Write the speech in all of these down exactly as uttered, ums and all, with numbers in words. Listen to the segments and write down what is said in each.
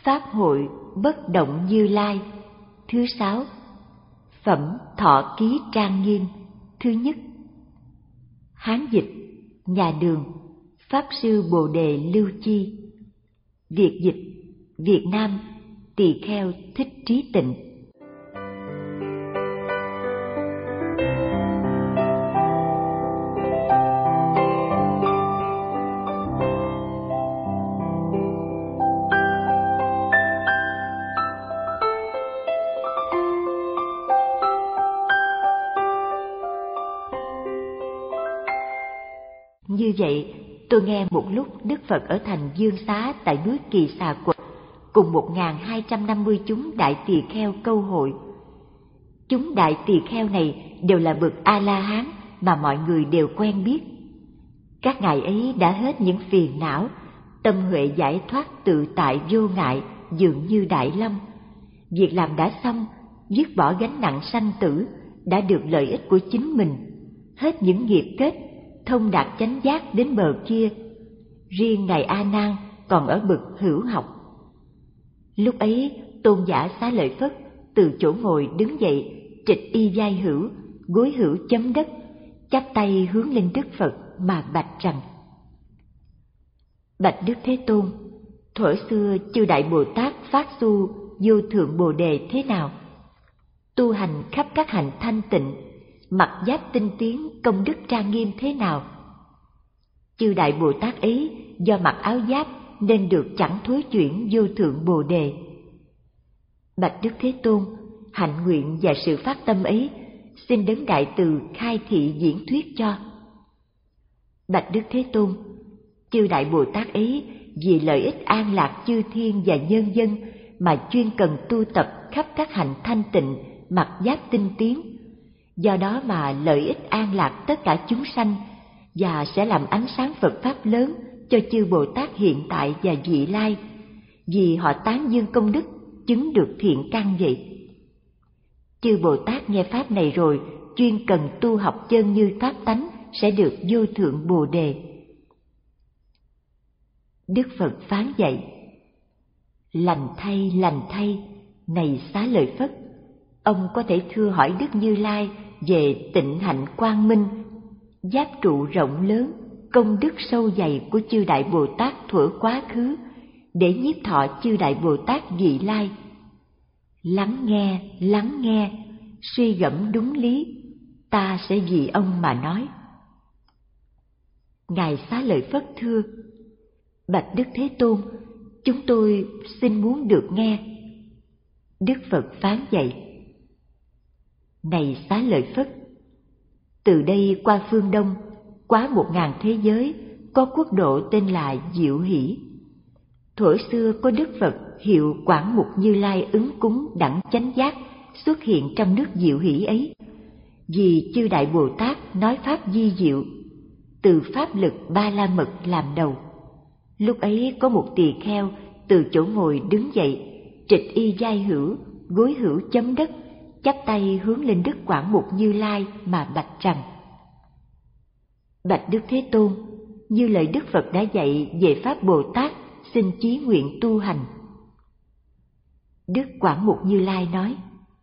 Pháp hội bất động Như Lai. Thứ sáu. Phẩm Thọ Ký Trang Nghiêm. Thứ nhất. Hán dịch nhà Đường, Pháp sư Bồ Đề Lưu Chi. Việt dịch Việt Nam, Tỳ Kheo Thích Trí Tịnh. Như vậy, tôi nghe một lúc Đức Phật ở thành Dương Xá tại núi Kỳ Xà Quật cùng một nghìn hai trăm năm mươi chúng đại tỳ kheo câu hội. Chúng đại tỳ kheo này đều là bậc A-la-hán mà mọi người đều quen biết. Các ngài ấy đã hết những phiền não, tâm huệ giải thoát tự tại vô ngại dường như đại long. Việc làm đã xong, dứt bỏ gánh nặng sanh tử, đã được lợi ích của chính mình, hết những nghiệp kết, thông đạt chánh giác đến bờ kia. Riêng ngài A Nan còn ở bậc hữu học. Lúc ấy tôn giả Xá Lợi Phất từ chỗ ngồi đứng dậy, trịch y vai hữu, gối hữu chấm đất, chắp tay hướng lên Đức Phật mà bạch rằng: Bạch Đức Thế Tôn, thuở xưa chư đại Bồ Tát phát xu vô thượng Bồ Đề thế nào? Tu hành khắp các hạnh thanh tịnh, mặc giáp tinh tiến, công đức trang nghiêm thế nào? Chư đại Bồ Tát ấy do mặc áo giáp nên được chẳng thối chuyển vô thượng Bồ Đề. Bạch Đức Thế Tôn, hạnh nguyện và sự phát tâm ấy xin đấng đại từ khai thị diễn thuyết cho. Bạch Đức Thế Tôn, chư đại Bồ Tát ấy vì lợi ích an lạc chư thiên và nhân dân mà chuyên cần tu tập khắp các hạnh thanh tịnh, mặc giáp tinh tiến, do đó mà lợi ích an lạc tất cả chúng sanh và sẽ làm ánh sáng Phật Pháp lớn cho chư Bồ Tát hiện tại và vị lai, vì họ tán dương công đức, chứng được thiện căn vậy. Chư Bồ Tát nghe Pháp này rồi, chuyên cần tu học chân như Pháp tánh, sẽ được vô thượng Bồ Đề. Đức Phật phán dạy: Lành thay, lành thay, này Xá Lợi Phất, ông có thể thưa hỏi Đức Như Lai về tịnh hạnh quang minh, giáp trụ rộng lớn, công đức sâu dày của chư đại Bồ Tát thuở quá khứ, để nhiếp thọ chư đại Bồ Tát vị lai. Lắng nghe, lắng nghe, suy gẫm đúng lý, ta sẽ vì ông mà nói. Ngài Xá Lợi Phất thưa: Bạch Đức Thế Tôn, chúng tôi xin muốn được nghe. Đức Phật phán dạy: Này Xá Lợi Phất, từ đây qua phương Đông, quá một ngàn thế giới, có quốc độ tên là Diệu Hỷ. Thuở xưa có Đức Phật hiệu Quảng Mục Như Lai ứng cúng đẳng chánh giác xuất hiện trong nước Diệu Hỷ ấy. Vì chư đại Bồ Tát nói pháp di diệu, từ pháp lực ba la mật làm đầu. Lúc ấy có một tỳ kheo từ chỗ ngồi đứng dậy, trịch y vai hữu, gối hữu chấm đất, chắp tay hướng lên Đức Quảng Mục Như Lai mà bạch rằng: Bạch Đức Thế Tôn, như lời Đức Phật đã dạy về pháp Bồ Tát, xin chí nguyện tu hành. Đức Quảng Mục Như Lai nói: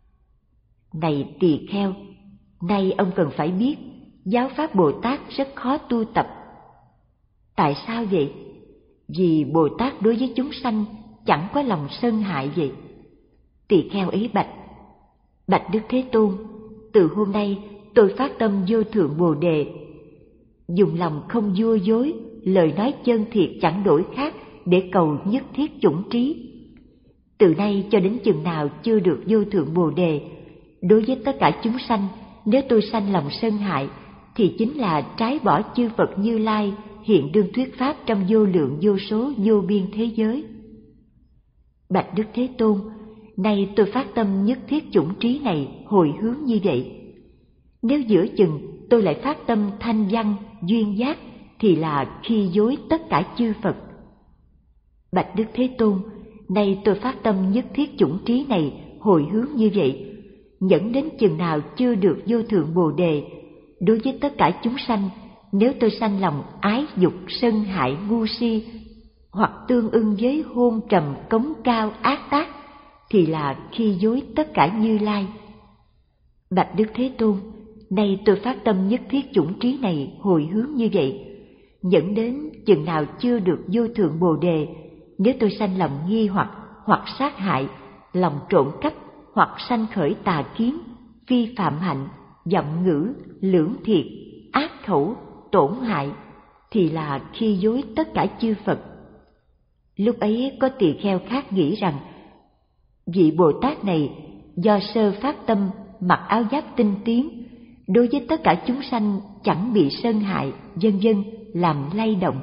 Này tỳ kheo, nay ông cần phải biết, giáo pháp Bồ Tát rất khó tu tập. Tại sao vậy? Vì Bồ Tát đối với chúng sanh chẳng có lòng sân hại vậy. Tỳ kheo ấy bạch: Bạch Đức Thế Tôn, từ hôm nay tôi phát tâm vô thượng Bồ Đề, dùng lòng không vua dối, lời nói chân thiệt chẳng đổi khác để cầu nhất thiết chủng trí. Từ nay cho đến chừng nào chưa được vô thượng Bồ Đề, đối với tất cả chúng sanh, nếu tôi sanh lòng sân hại, thì chính là trái bỏ chư Phật Như Lai hiện đương thuyết pháp trong vô lượng vô số vô biên thế giới. Bạch Đức Thế Tôn, nay tôi phát tâm nhất thiết chủng trí này hồi hướng như vậy. Nếu giữa chừng tôi lại phát tâm thanh văn, duyên giác, thì là khi dối tất cả chư Phật. Bạch Đức Thế Tôn, nay tôi phát tâm nhất thiết chủng trí này hồi hướng như vậy, nhẫn đến chừng nào chưa được vô thượng Bồ Đề, đối với tất cả chúng sanh, nếu tôi sanh lòng ái dục sân hại ngu si, hoặc tương ưng với hôn trầm cống cao ác tác, thì là khi dối tất cả Như Lai. Bạch Đức Thế Tôn, nay tôi phát tâm nhất thiết chủng trí này hồi hướng như vậy, dẫn đến chừng nào chưa được vô thượng Bồ Đề, nếu tôi sanh lòng nghi hoặc, hoặc sát hại, lòng trộm cắp, hoặc sanh khởi tà kiến, vi phạm hạnh, vọng ngữ, lưỡng thiệt, ác khẩu, tổn hại, thì là khi dối tất cả chư Phật. Lúc ấy có tỳ kheo khác nghĩ rằng, vị Bồ Tát này do sơ phát tâm mặc áo giáp tinh tiến, đối với tất cả chúng sanh chẳng bị sân hại, vân vân, làm lay động.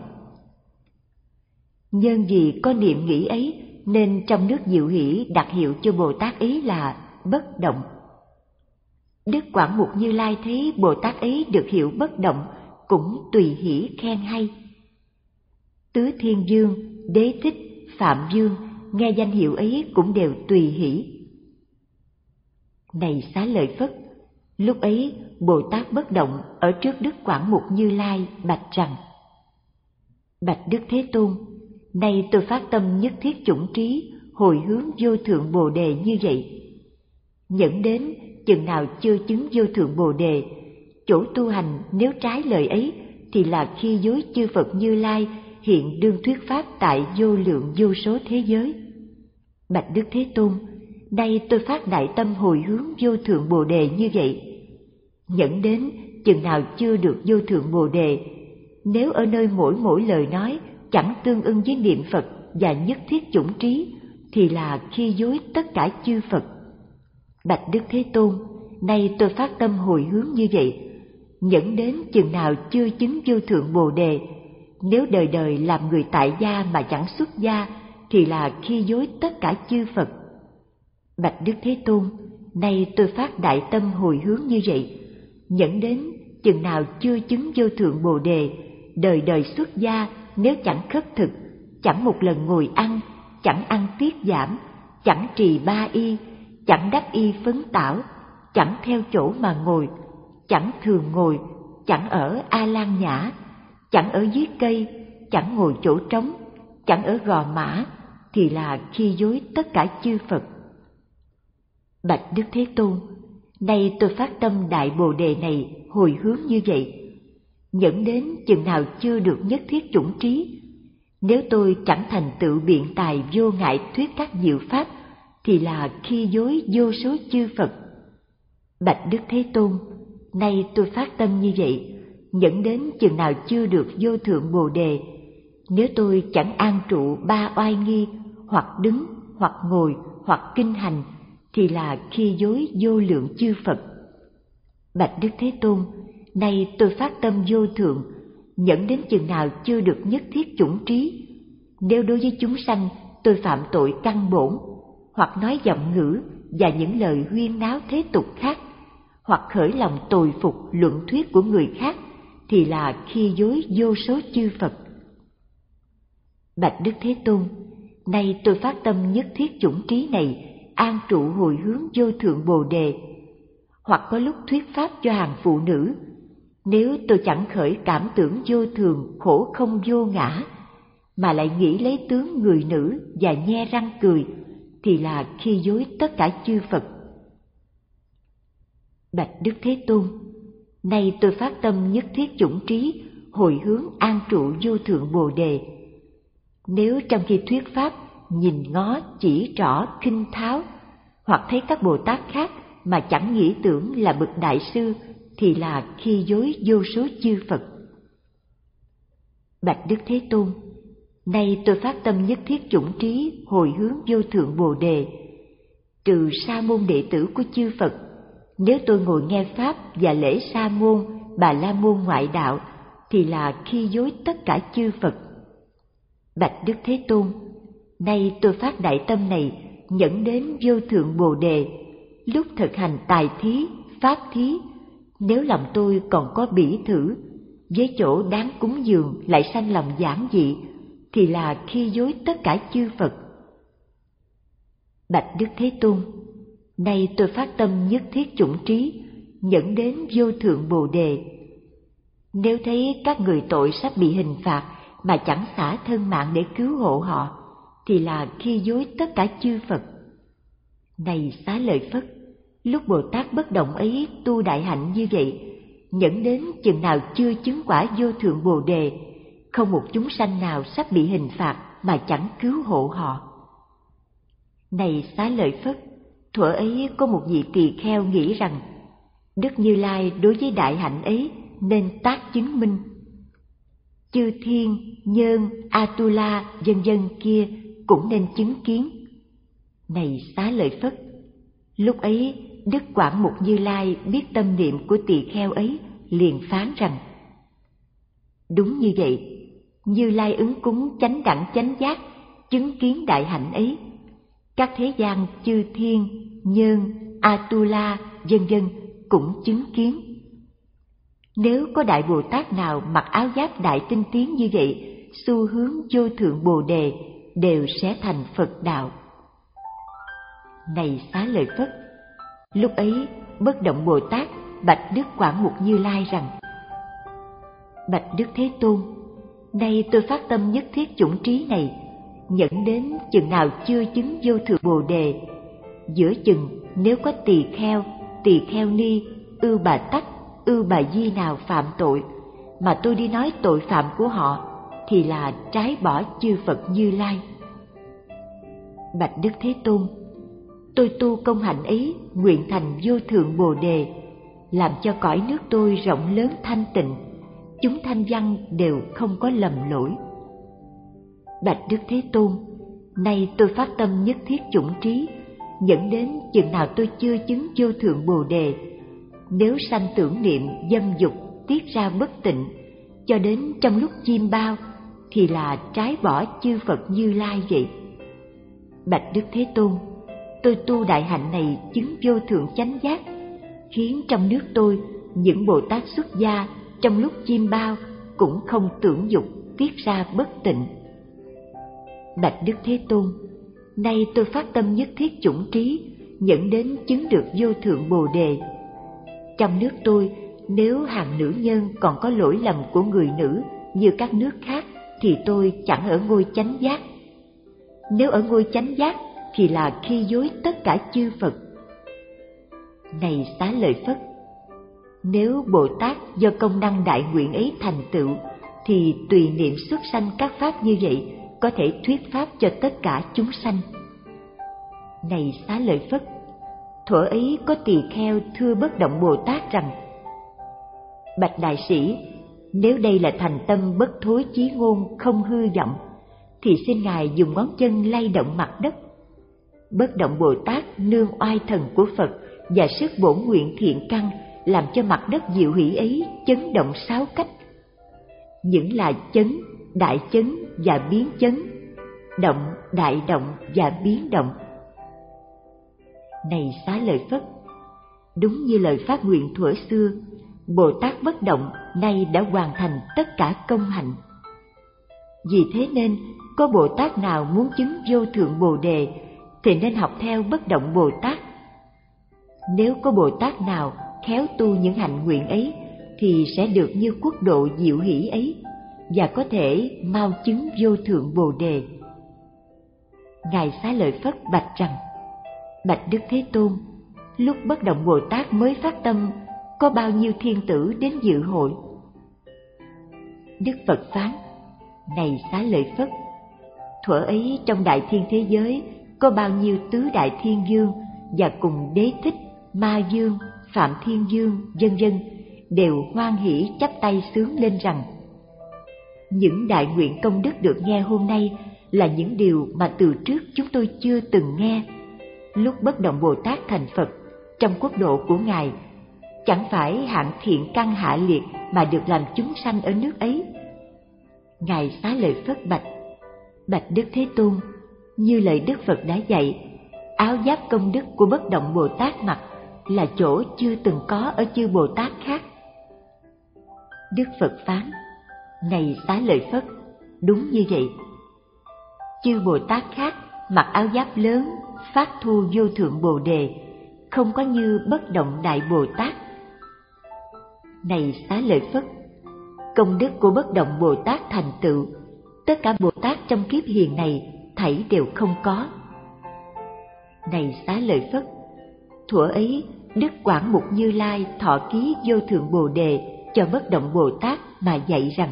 Nhân vì có niệm nghĩ ấy, nên trong nước Diệu Hỷ đặt hiệu cho Bồ Tát ấy là bất động. Đức Quảng Mục Như Lai thấy Bồ Tát ấy được hiệu bất động, cũng tùy hỷ khen hay. Tứ Thiên Dương, Đế Thích, Phạm Dương nghe danh hiệu ấy cũng đều tùy hỷ. Này Xá Lợi Phất, lúc ấy Bồ Tát bất động ở trước Đức Quảng Mục Như Lai bạch rằng: Bạch Đức Thế Tôn, nay tôi phát tâm nhất thiết chủng trí, hồi hướng vô thượng Bồ Đề như vậy. Nhẫn đến chừng nào chưa chứng vô thượng Bồ Đề, chỗ tu hành nếu trái lời ấy, thì là khi dối chư Phật Như Lai hiện đương thuyết pháp tại vô lượng vô số thế giới. Bạch Đức Thế Tôn, nay tôi phát đại tâm hồi hướng vô thượng Bồ Đề như vậy. Nhẫn đến chừng nào chưa được vô thượng Bồ Đề, nếu ở nơi mỗi mỗi lời nói chẳng tương ưng với niệm Phật và nhất thiết chủng trí, thì là khi dối tất cả chư Phật. Bạch Đức Thế Tôn, nay tôi phát tâm hồi hướng như vậy. Nhẫn đến chừng nào chưa chứng vô thượng Bồ Đề, nếu đời đời làm người tại gia mà chẳng xuất gia, thì là khi dối tất cả chư Phật. Bạch Đức Thế Tôn, nay tôi phát đại tâm hồi hướng như vậy. Nhẫn đến chừng nào chưa chứng vô thượng Bồ Đề, đời đời xuất gia nếu chẳng khất thực, chẳng một lần ngồi ăn, chẳng ăn tiết giảm, chẳng trì ba y, chẳng đắp y phấn tảo, chẳng theo chỗ mà ngồi, chẳng thường ngồi, chẳng ở A Lan Nhã, chẳng ở dưới cây, chẳng ngồi chỗ trống, chẳng ở gò mã, thì là khi dối tất cả chư Phật. Bạch Đức Thế Tôn, nay tôi phát tâm đại Bồ Đề này hồi hướng như vậy. Nhẫn đến chừng nào chưa được nhất thiết chủng trí, nếu tôi chẳng thành tựu biện tài vô ngại thuyết các diệu pháp, thì là khi dối vô số chư Phật. Bạch Đức Thế Tôn, nay tôi phát tâm như vậy. Nhẫn đến chừng nào chưa được vô thượng Bồ Đề, nếu tôi chẳng an trụ ba oai nghi, hoặc đứng, hoặc ngồi, hoặc kinh hành, thì là khi dối vô lượng chư Phật. Bạch Đức Thế Tôn, nay tôi phát tâm vô thượng. Nhẫn đến chừng nào chưa được nhất thiết chủng trí, nếu đối với chúng sanh tôi phạm tội căn bổn, hoặc nói vọng ngữ và những lời huyên náo thế tục khác, hoặc khởi lòng tồi phục luận thuyết của người khác, thì là khi dối vô số chư Phật. Bạch Đức Thế Tôn, nay tôi phát tâm nhất thiết chủng trí này an trụ hồi hướng vô thượng Bồ Đề, hoặc có lúc thuyết pháp cho hàng phụ nữ, nếu tôi chẳng khởi cảm tưởng vô thường khổ không vô ngã, mà lại nghĩ lấy tướng người nữ và nhe răng cười, thì là khi dối tất cả chư Phật. Bạch Đức Thế Tôn, nay tôi phát tâm nhất thiết chủng trí hồi hướng an trụ vô thượng Bồ Đề. Nếu trong khi thuyết pháp nhìn ngó chỉ trỏ khinh tháo, hoặc thấy các Bồ Tát khác mà chẳng nghĩ tưởng là bậc đại sư, thì là khi dối vô số chư Phật. Bạch Đức Thế Tôn, nay tôi phát tâm nhất thiết chủng trí hồi hướng vô thượng Bồ Đề. Trừ sa môn đệ tử của chư Phật, nếu tôi ngồi nghe pháp và lễ sa môn, bà la môn ngoại đạo, thì là khi dối tất cả chư Phật. Bạch Đức Thế Tôn, nay tôi phát đại tâm này nhẫn đến vô thượng Bồ Đề, lúc thực hành tài thí, pháp thí, nếu lòng tôi còn có bỉ thử, với chỗ đáng cúng dường lại sanh lòng giản dị, thì là khi dối tất cả chư Phật. Bạch Đức Thế Tôn, nay tôi phát tâm nhất thiết chủng trí, nhẫn đến vô thượng Bồ Đề. Nếu thấy các người tội sắp bị hình phạt mà chẳng xả thân mạng để cứu hộ họ, thì là khi dối tất cả chư Phật. Này Xá Lợi Phất, lúc Bồ Tát bất động ấy tu đại hạnh như vậy, nhẫn đến chừng nào chưa chứng quả vô thượng Bồ Đề, không một chúng sanh nào sắp bị hình phạt mà chẳng cứu hộ họ. Này Xá Lợi Phất, thuở ấy có một vị tỳ kheo nghĩ rằng Đức Như Lai đối với đại hạnh ấy nên tác chứng minh. Chư thiên, nhân, Atula, vân vân kia cũng nên chứng kiến. Này Xá Lợi Phất, lúc ấy Đức Quảng Mục Như Lai biết tâm niệm của tỳ kheo ấy, liền phán rằng: đúng như vậy, Như Lai ứng cúng chánh đẳng chánh giác, chứng kiến đại hạnh ấy. Các thế gian chư thiên, nhân, Atula, vân vân cũng chứng kiến. Nếu có đại Bồ Tát nào mặc áo giáp đại tinh tiến như vậy, xu hướng vô thượng Bồ Đề, đều sẽ thành Phật đạo. Này Xá Lợi Phất, lúc ấy Bất Động Bồ Tát bạch Đức Quảng Mục Như Lai rằng: bạch Đức Thế Tôn, nay tôi phát tâm nhất thiết chủng trí này, nhẫn đến chừng nào chưa chứng vô thượng Bồ Đề, giữa chừng nếu có tỳ kheo, tỳ kheo ni, ưu bà tắc, ưu bà di nào phạm tội, mà tôi đi nói tội phạm của họ, thì là trái bỏ chư Phật Như Lai. Bạch Đức Thế Tôn, tôi tu công hạnh ấy nguyện thành vô thượng Bồ Đề, làm cho cõi nước tôi rộng lớn thanh tịnh, chúng thanh văn đều không có lầm lỗi. Bạch Đức Thế Tôn, nay tôi phát tâm nhất thiết chủng trí, dẫn đến chừng nào tôi chưa chứng vô thượng Bồ Đề, nếu sanh tưởng niệm dâm dục tiết ra bất tịnh, cho đến trong lúc chiêm bao, thì là trái bỏ chư Phật Như Lai vậy. Bạch Đức Thế Tôn, tôi tu đại hạnh này chứng vô thượng chánh giác, khiến trong nước tôi những Bồ Tát xuất gia trong lúc chiêm bao cũng không tưởng dục tiết ra bất tịnh. Bạch Đức Thế Tôn, nay tôi phát tâm nhất thiết chủng trí, dẫn đến chứng được vô thượng Bồ Đề. Trong nước tôi, nếu hàng nữ nhân còn có lỗi lầm của người nữ như các nước khác, thì tôi chẳng ở ngôi chánh giác. Nếu ở ngôi chánh giác, thì là khi dối tất cả chư Phật. Này Xá Lợi Phất, nếu Bồ Tát do công năng đại nguyện ấy thành tựu, thì tùy niệm xuất sanh các pháp như vậy, có thể thuyết pháp cho tất cả chúng sanh. Này Xá Lợi Phất, thuở ấy có tỳ kheo thưa Bất Động Bồ Tát rằng: bạch đại sĩ, nếu đây là thành tâm bất thối chí ngôn không hư vọng, thì xin ngài dùng ngón chân lay động mặt đất. Bất Động Bồ Tát nương oai thần của Phật và sức bổn nguyện thiện căn, làm cho mặt đất diệu hỷ ấy chấn động sáu cách. Những là chấn, đại chấn và biến chấn, động, đại động và biến động. Này Xá Lợi Phất, đúng như lời phát nguyện thuở xưa, Bồ Tát Bất Động nay đã hoàn thành tất cả công hạnh. Vì thế nên, có Bồ Tát nào muốn chứng vô thượng Bồ Đề, thì nên học theo Bất Động Bồ Tát. Nếu có Bồ Tát nào khéo tu những hạnh nguyện ấy, thì sẽ được như quốc độ diệu hỷ ấy, và có thể mau chứng vô thượng Bồ Đề. Ngài Xá Lợi Phất bạch rằng: bạch Đức Thế Tôn, lúc Bất Động Bồ Tát mới phát tâm, có bao nhiêu thiên tử đến dự hội? Đức Phật phán: này Xá Lợi Phất, thuở ấy trong đại thiên thế giới có bao nhiêu tứ đại thiên vương và cùng Đế Thích, Ma Vương, Phạm Thiên Vương, vân vân đều hoan hỷ chắp tay xướng lên rằng: những đại nguyện công đức được nghe hôm nay là những điều mà từ trước chúng tôi chưa từng nghe. Lúc Bất Động Bồ Tát thành Phật, trong quốc độ của Ngài, chẳng phải hạng thiện căn hạ liệt mà được làm chúng sanh ở nước ấy. Ngài Xá Lợi Phất bạch: bạch Đức Thế Tôn, như lời Đức Phật đã dạy, áo giáp công đức của Bất Động Bồ Tát mặc là chỗ chưa từng có ở chư Bồ Tát khác. Đức Phật phán: này Xá Lợi Phất, đúng như vậy. Chư Bồ Tát khác mặc áo giáp lớn, phát thu vô thượng Bồ Đề, không có như Bất Động Đại Bồ Tát. Này Xá Lợi Phất, công đức của Bất Động Bồ Tát thành tựu tất cả Bồ Tát trong kiếp hiền này thảy đều không có. Này Xá Lợi Phất, thuở ấy Đức Quảng Mục Như Lai thọ ký Vô Thượng Bồ Đề cho Bất Động Bồ Tát mà dạy rằng: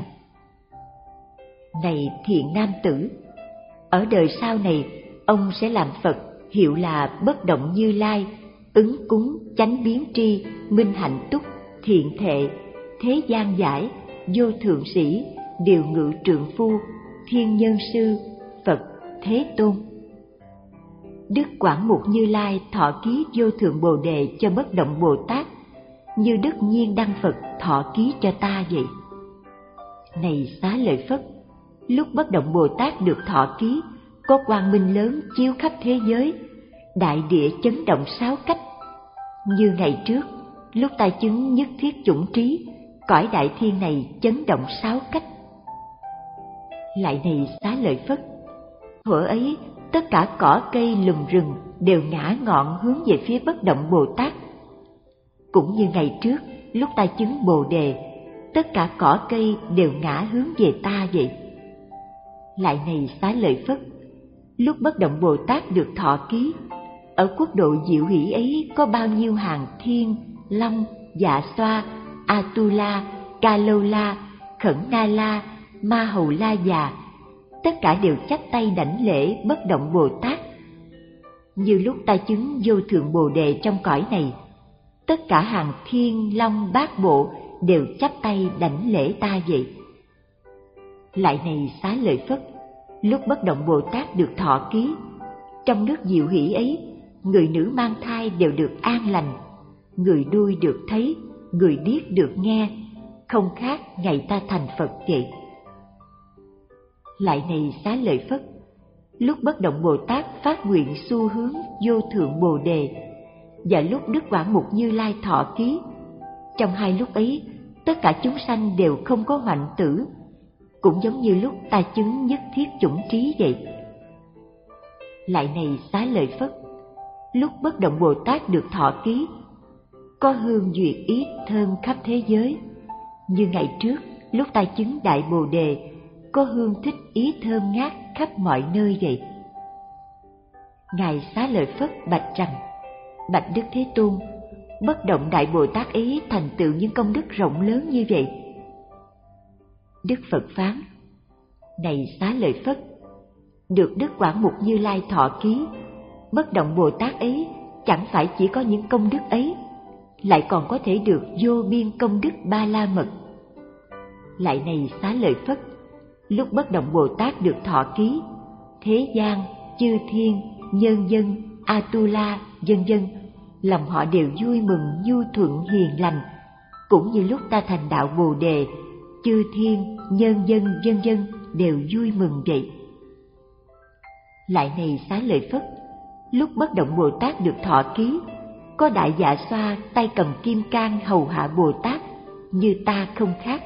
Này thiện nam tử, ở đời sau này ông sẽ làm Phật, hiệu là Bất Động Như Lai, ứng cúng, chánh biến tri, minh hạnh túc, thiện thệ, thế gian giải, vô thượng sĩ, điều ngự trượng phu, thiên nhân sư, Phật Thế Tôn. Đức Quảng Mục Như Lai thọ ký Vô Thượng Bồ Đề cho Bất Động Bồ Tát, như Đức Nhiên Đăng Phật thọ ký cho ta vậy. Này Xá Lợi Phất, lúc Bất Động Bồ Tát được thọ ký, có quang minh lớn chiếu khắp thế giới, đại địa chấn động sáu cách. Như ngày trước, lúc ta chứng nhất thiết chủng trí, cõi đại thiên này chấn động sáu cách. Lại này Xá Lợi Phất, thuở ấy tất cả cỏ cây lùm rừng đều ngã ngọn hướng về phía Bất Động Bồ Tát. Cũng như ngày trước, lúc ta chứng Bồ Đề, tất cả cỏ cây đều ngã hướng về ta vậy. Lại này Xá Lợi Phất, lúc Bất Động Bồ Tát được thọ ký, ở quốc độ Diệu Hỷ ấy có bao nhiêu hàng thiên, long, dạ xoa, Atula, Ca Lâu La, Khẩn Na La, Ma Hầu La Già, tất cả đều chắp tay đảnh lễ Bất Động Bồ Tát. Như lúc ta chứng Vô Thượng Bồ Đề trong cõi này, tất cả hàng thiên, long, bát bộ đều chắp tay đảnh lễ ta vậy. Lại này Xá Lợi Phất, lúc Bất Động Bồ Tát được thọ ký, trong nước Diệu Hỷ ấy, người nữ mang thai đều được an lành, người đuôi được thấy, người điếc được nghe, không khác ngày ta thành Phật vậy. Lại này Xá Lợi Phất, lúc Bất Động Bồ Tát phát nguyện xu hướng Vô Thượng Bồ Đề, và lúc Đức Quảng Mục Như Lai thọ ký, trong hai lúc ấy tất cả chúng sanh đều không có hoạnh tử, cũng giống như lúc ta chứng nhất thiết chủng trí vậy. Lại này Xá Lợi Phất, lúc Bất Động Bồ Tát được thọ ký, có hương duyệt ý thơm khắp thế giới, như ngày trước lúc ta chứng Đại Bồ Đề, có hương thích ý thơm ngát khắp mọi nơi vậy. Ngài Xá Lợi Phất bạch rằng: Bạch Đức Thế Tôn, Bất Động Đại Bồ Tát ấy thành tựu những công đức rộng lớn như vậy. Đức Phật phán: Này Xá Lợi Phất, được Đức Quảng Mục Như Lai thọ ký, Bất Động Bồ Tát ấy chẳng phải chỉ có những công đức ấy, lại còn có thể được vô biên công đức Ba La Mật. Lại này Xá Lợi Phất, lúc Bất Động Bồ Tát được thọ ký, thế gian, chư thiên, nhân dân, Atula, vân vân, lòng họ đều vui mừng, nhu thuận, hiền lành, cũng như lúc ta thành đạo Bồ Đề, chư thiên, nhân dân, vân vân đều vui mừng vậy. Lại này Xá Lợi Phất, lúc Bất Động Bồ Tát được thọ ký, có đại dạ xoa tay cầm kim cang hầu hạ Bồ Tát, như ta không khác.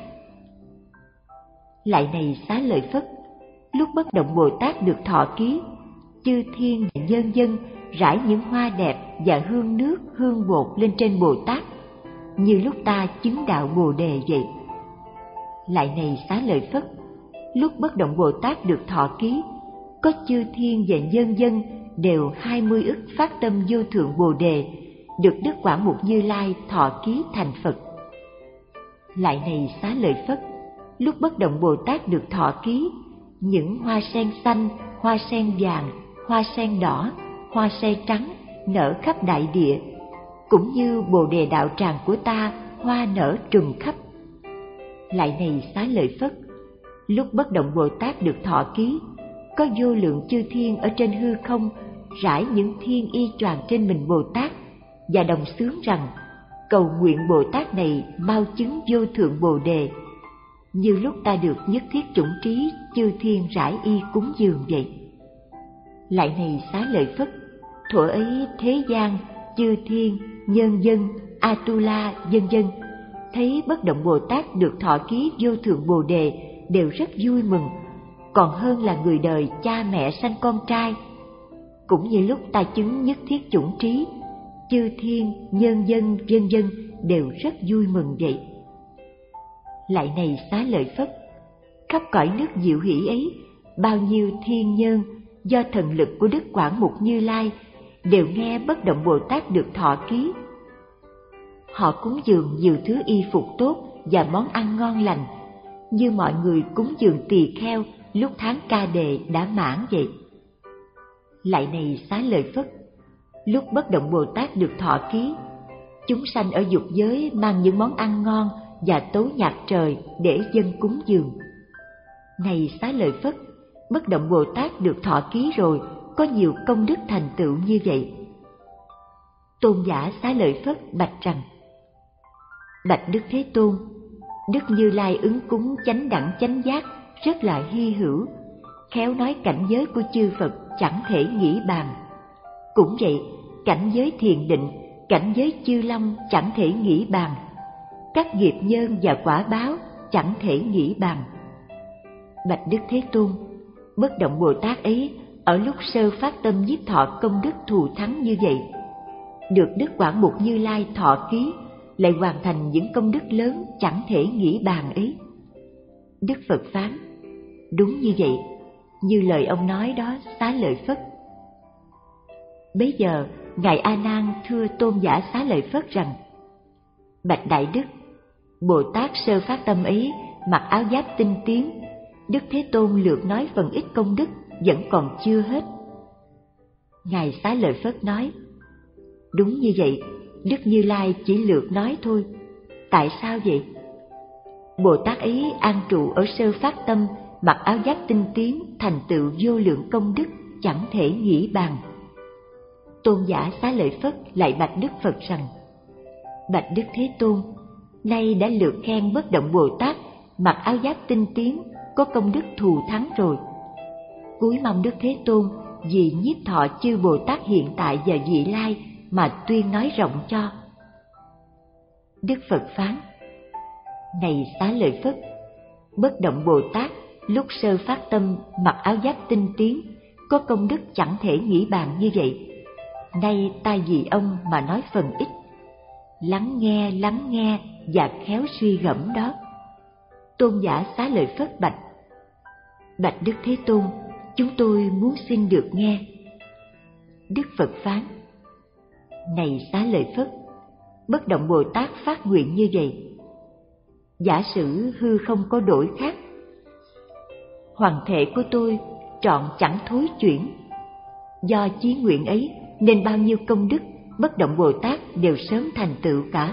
Lại này Xá Lợi Phất, lúc Bất Động Bồ Tát được thọ ký, chư thiên và nhân dân rải những hoa đẹp và hương nước, hương bột lên trên Bồ Tát, như lúc ta chứng đạo Bồ Đề vậy. Lại này Xá Lợi Phất, lúc Bất Động Bồ Tát được thọ ký, có chư thiên và nhân dân đều hai mươi ức phát tâm Vô Thượng Bồ Đề, được Đức Quảng Mục Như Lai thọ ký thành Phật. Lại này Xá Lợi Phất, lúc Bất Động Bồ Tát được thọ ký, những hoa sen xanh, hoa sen vàng, hoa sen đỏ, hoa sen trắng nở khắp đại địa, cũng như Bồ Đề đạo tràng của ta hoa nở trùm khắp. Lại này Xá Lợi Phất, lúc Bất Động Bồ Tát được thọ ký, có vô lượng chư thiên ở trên hư không rải những thiên y choàng trên mình Bồ Tát, và đồng xướng rằng: cầu nguyện Bồ Tát này mau chứng Vô Thượng Bồ Đề, như lúc ta được nhất thiết chủng trí, chư thiên rải y cúng dường vậy. Lại này Xá Lợi Phất, thuở ấy thế gian, chư thiên, nhân dân, Atula, vân vân thấy Bất Động Bồ Tát được thọ ký Vô Thượng Bồ Đề đều rất vui mừng, còn hơn là người đời cha mẹ sanh con trai. Cũng như lúc ta chứng nhất thiết chủng trí, chư thiên, nhân dân, vân vân đều rất vui mừng vậy. Lại này Xá Lợi Phất, khắp cõi nước diệu hỷ ấy, bao nhiêu thiên nhân do thần lực của Đức Quảng Mục Như Lai đều nghe Bất Động Bồ Tát được thọ ký. Họ cúng dường nhiều thứ y phục tốt và món ăn ngon lành, như mọi người cúng dường tỳ kheo lúc tháng ca đề đã mãn vậy. Lại này Xá Lợi Phất, lúc Bất Động Bồ Tát được thọ ký, chúng sanh ở dục giới mang những món ăn ngon và tấu nhạc trời để dâng cúng dường. Này Xá Lợi Phất, Bất Động Bồ Tát được thọ ký rồi có nhiều công đức thành tựu như vậy. Tôn giả Xá Lợi Phất bạch rằng: Bạch Đức Thế Tôn, Đức Như Lai ứng cúng chánh đẳng chánh giác rất là hy hữu, khéo nói cảnh giới của chư Phật chẳng thể nghĩ bàn. Cũng vậy, cảnh giới thiền định, cảnh giới chư Long chẳng thể nghĩ bàn. Các nghiệp nhân và quả báo chẳng thể nghĩ bàn. Bạch Đức Thế Tôn, Bất Động Bồ Tát ấy ở lúc sơ phát tâm nhiếp thọ công đức thù thắng như vậy, được Đức Quảng Mục Như Lai thọ ký, lại hoàn thành những công đức lớn chẳng thể nghĩ bàn ấy. Đức Phật phán: Đúng như vậy, như lời ông nói đó, Xá Lợi Phất. Bấy giờ Ngài A Nan thưa Tôn giả Xá Lợi Phất rằng: Bạch Đại Đức, Bồ Tát sơ phát tâm ấy mặc áo giáp tinh tiến, Đức Thế Tôn lược nói phần ít công đức vẫn còn chưa hết. Ngài Xá Lợi Phất nói: Đúng như vậy, Đức Như Lai chỉ lược nói thôi. Tại sao vậy? Bồ Tát ấy an trụ ở sơ phát tâm, mặc áo giáp tinh tiến, thành tựu vô lượng công đức chẳng thể nghĩ bàn. Tôn giả Xá Lợi Phất lại bạch Đức Phật rằng: Bạch Đức Thế Tôn, nay đã lược khen Bất Động Bồ Tát mặc áo giáp tinh tiến có công đức thù thắng rồi. Cúi mong Đức Thế Tôn vì nhiếp thọ chư Bồ Tát hiện tại và vị lai mà tuyên nói rộng cho. Đức Phật phán: Này Xá Lợi Phất, Bất Động Bồ Tát lúc sơ phát tâm mặc áo giáp tinh tiến có công đức chẳng thể nghĩ bàn như vậy. Nay ta vì ông mà nói phần ít. Lắng nghe, lắng nghe và khéo suy gẫm đó. Tôn giả Xá Lợi Phất bạch: Bạch Đức Thế Tôn, chúng tôi muốn xin được nghe. Đức Phật phán: Này Xá Lợi Phất, Bất Động Bồ Tát phát nguyện như vậy. Giả sử hư không có đổi khác, hoàng thể của tôi trọn chẳng thối chuyển. Do chí nguyện ấy nên bao nhiêu công đức Bất Động Bồ Tát đều sớm thành tựu cả.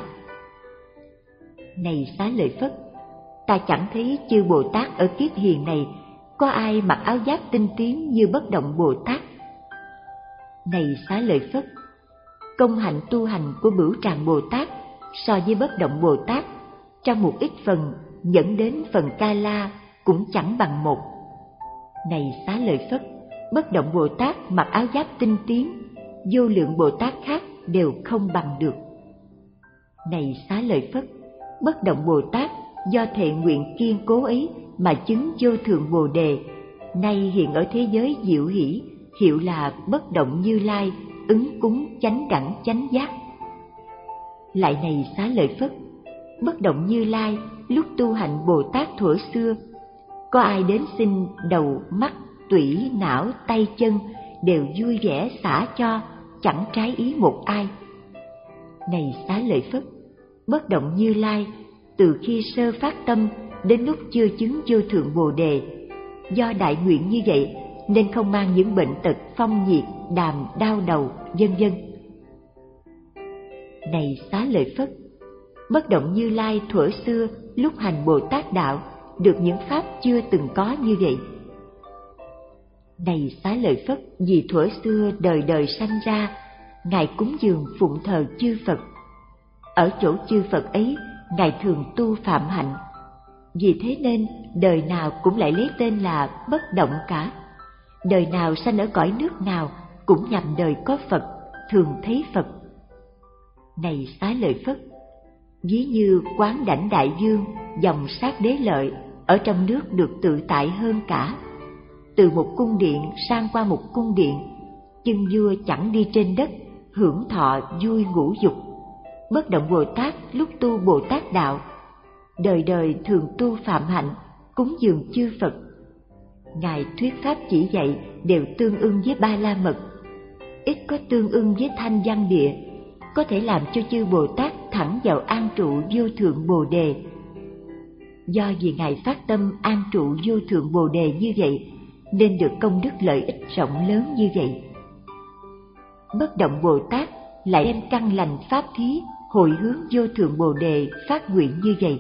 Này Xá Lợi Phất, ta chẳng thấy chư Bồ Tát ở kiếp hiền này có ai mặc áo giáp tinh tiến như Bất Động Bồ Tát. Này Xá Lợi Phất, công hạnh tu hành của Bửu Tràng Bồ Tát so với Bất Động Bồ Tát trong một ít phần dẫn đến phần Ca La cũng chẳng bằng một. Này Xá Lợi Phất, Bất Động Bồ Tát mặc áo giáp tinh tiến, vô lượng Bồ Tát khác đều không bằng được. Này Xá Lợi Phất, Bất Động Bồ Tát do thệ nguyện kiên cố ấy mà chứng vô thượng Bồ Đề, nay hiện ở thế giới diệu hỷ, hiệu là Bất Động Như Lai, ứng cúng chánh đẳng chánh giác. Lại này Xá Lợi Phất, Bất Động Như Lai lúc tu hành Bồ Tát thuở xưa, có ai đến xin đầu, mắt, tủy, não, tay chân đều vui vẻ xả cho, chẳng trái ý một ai. Này Xá Lợi Phất, Bất Động Như Lai từ khi sơ phát tâm đến lúc chưa chứng vô thượng Bồ Đề, do đại nguyện như vậy nên không mang những bệnh tật phong nhiệt, đàm, đau đầu, vân vân. Này Xá Lợi Phất, Bất Động Như Lai thuở xưa lúc hành Bồ Tát đạo được những pháp chưa từng có như vậy. Này Xá Lợi Phất, vì thuở xưa đời đời sanh ra, Ngài cúng dường phụng thờ chư Phật. Ở chỗ chư Phật ấy, Ngài thường tu phạm hạnh. Vì thế nên đời nào cũng lại lấy tên là Bất Động cả. Đời nào sanh ở cõi nước nào cũng nhằm đời có Phật, thường thấy Phật. Này Xá Lợi Phất, ví như Quán Đảnh Đại Vương, dòng Sát Đế Lợi ở trong nước được tự tại hơn cả. Từ một cung điện sang qua một cung điện, chân vua chẳng đi trên đất, hưởng thọ vui ngũ dục. Bất Động Bồ Tát lúc tu Bồ Tát đạo, đời đời thường tu phạm hạnh, cúng dường chư Phật. Ngài thuyết pháp chỉ dạy đều tương ưng với Ba La Mật, ít có tương ưng với Thanh Văn Địa, có thể làm cho chư Bồ Tát thẳng vào an trụ vô thượng Bồ Đề. Do vì Ngài phát tâm an trụ vô thượng Bồ Đề như vậy, nên được công đức lợi ích rộng lớn như vậy. Bất động Bồ Tát lại đem căn lành pháp thí hồi hướng vô thượng Bồ Đề phát nguyện như vậy.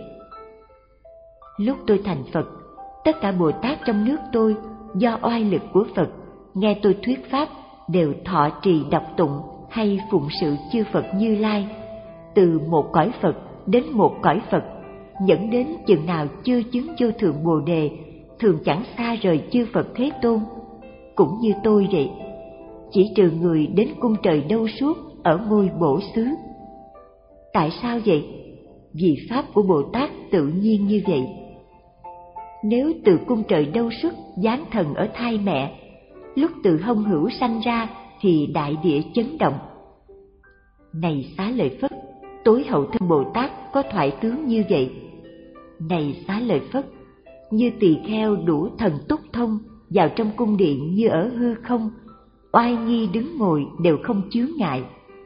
Lúc tôi thành Phật, tất cả Bồ Tát trong nước tôi do oai lực của Phật nghe tôi thuyết pháp đều thọ trì đọc tụng hay phụng sự chư Phật Như Lai, từ một cõi Phật đến một cõi Phật, dẫn đến chừng nào chưa chứng vô thượng Bồ Đề, thường chẳng xa rời chư Phật Thế Tôn. Cũng như tôi vậy, chỉ trừ người đến cung trời đâu suốt ở ngôi bổ xứ. Tại sao vậy? Vì pháp của Bồ Tát tự nhiên như vậy. Nếu từ cung trời đâu xuất giáng thần ở thai mẹ, lúc từ hông hữu sanh ra thì đại địa chấn động. Này Xá Lợi Phất, tối hậu thân Bồ Tát có thoại tướng như vậy. Này Xá Lợi Phất, như tỳ kheo đủ thần túc thông vào trong cung điện như ở hư không, oai nghi đứng ngồi đều không chướng ngại.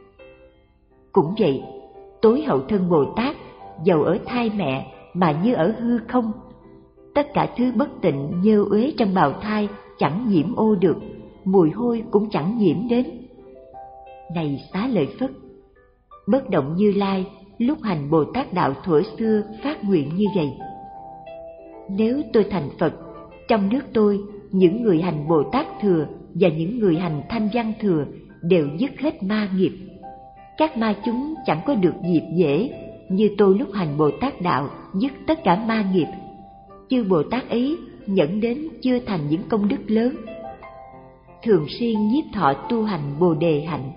Cũng vậy, tối hậu thân Bồ Tát dầu ở thai mẹ mà như ở hư không, tất cả thứ bất tịnh nhơ uế trong bào thai chẳng nhiễm ô được, mùi hôi cũng chẳng nhiễm đến. Này Xá Lợi Phất, bất động Như Lai lúc hành Bồ Tát đạo thuở xưa phát nguyện như vậy. Nếu tôi thành Phật, trong nước tôi những người hành Bồ Tát thừa và những người hành Thanh Văn thừa đều dứt hết ma nghiệp. Các ma chúng chẳng có được dịp dễ như tôi lúc hành Bồ Tát đạo dứt tất cả ma nghiệp. Chư Bồ Tát ấy nhẫn đến chưa thành những công đức lớn, thường xuyên nhiếp thọ tu hành Bồ Đề hạnh.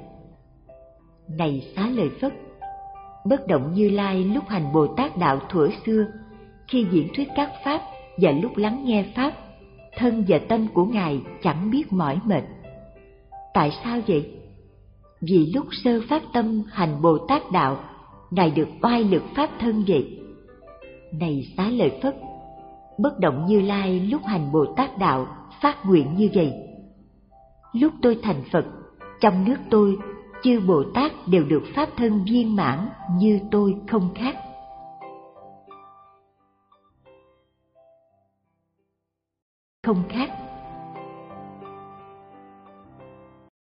Này Xá Lợi Phất, bất động Như Lai lúc hành Bồ Tát đạo thuở xưa, khi diễn thuyết các pháp và lúc lắng nghe pháp, thân và tâm của Ngài chẳng biết mỏi mệt. Tại sao vậy? Vì lúc sơ phát tâm hành Bồ Tát đạo, Ngài được oai lực pháp thân vậy. Này Xá Lợi Phất, bất động Như Lai lúc hành Bồ Tát đạo phát nguyện như vậy. Lúc tôi thành Phật, trong nước tôi chư Bồ Tát đều được pháp thân viên mãn như tôi không khác. Không khác.